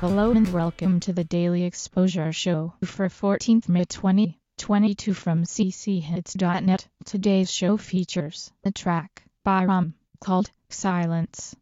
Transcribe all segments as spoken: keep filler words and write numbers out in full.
Hello and welcome to the Daily Exposure Show for fourteenth May twenty twenty-two from c c hits dot net. Today's show features a track by Rum called Silence.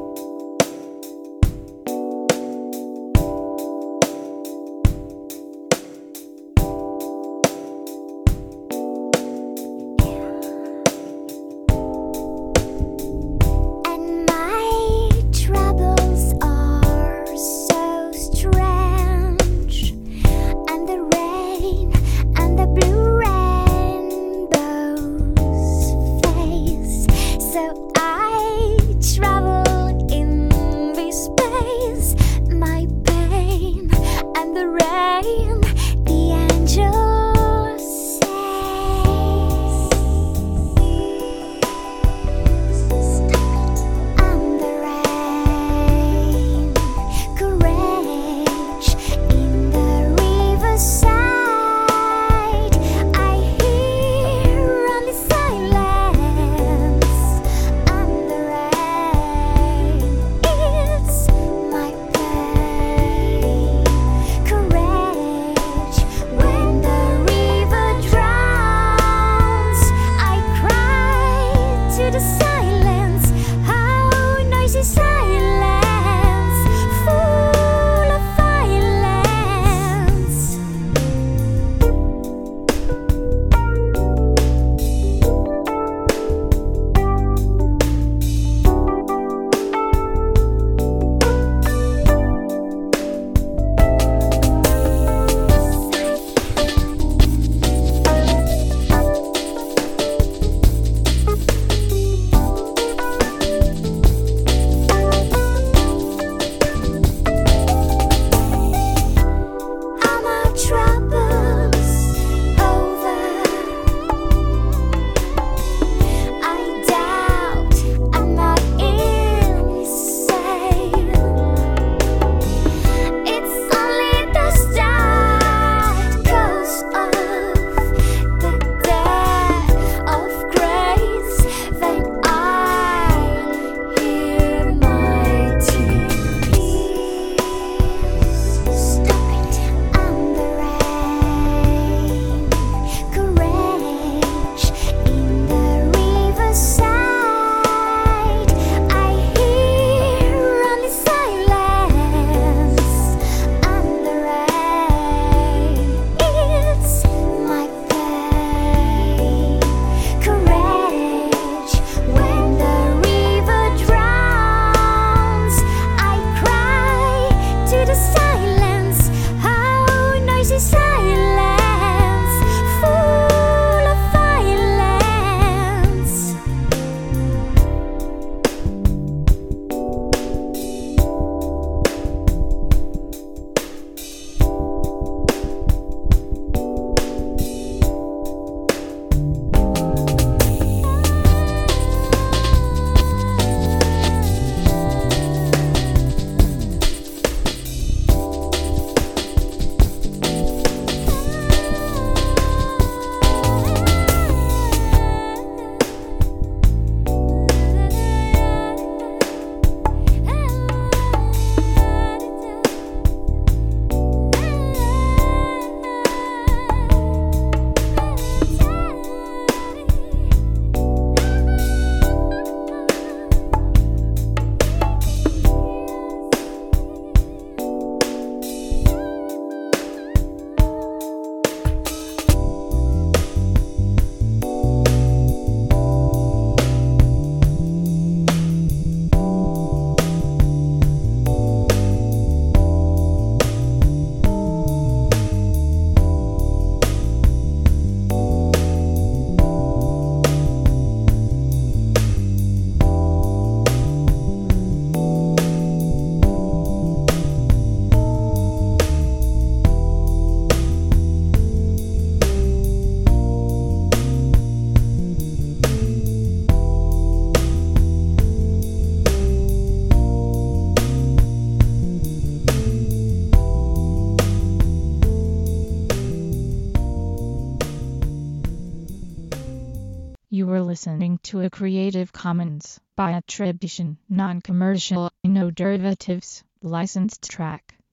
You were listening to a Creative Commons by attribution, non-commercial, no derivatives, licensed track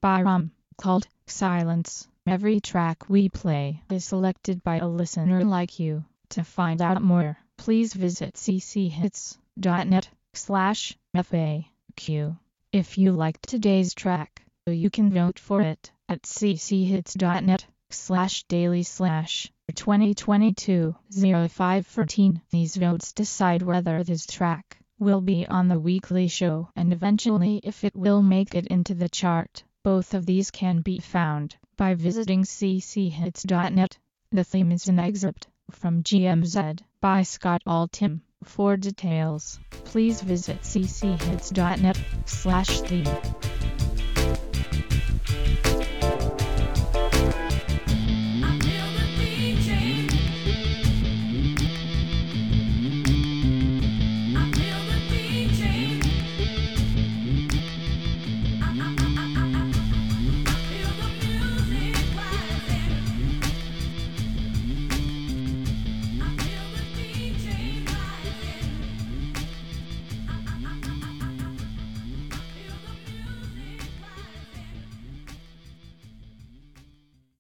by Rum, called Silence. Every track we play is selected by a listener like you. To find out more, please visit cchits.net slash FAQ. If you liked today's track, you can vote for it at cchits.net slash daily slash twenty twenty-two oh five fourteen. These votes decide whether this track will be on the weekly show and eventually if it will make it into the chart. Both of these can be found by visiting cchits.net. The theme is an excerpt from G M Z by Scott Altham. For details, please visit cchits.net slash theme.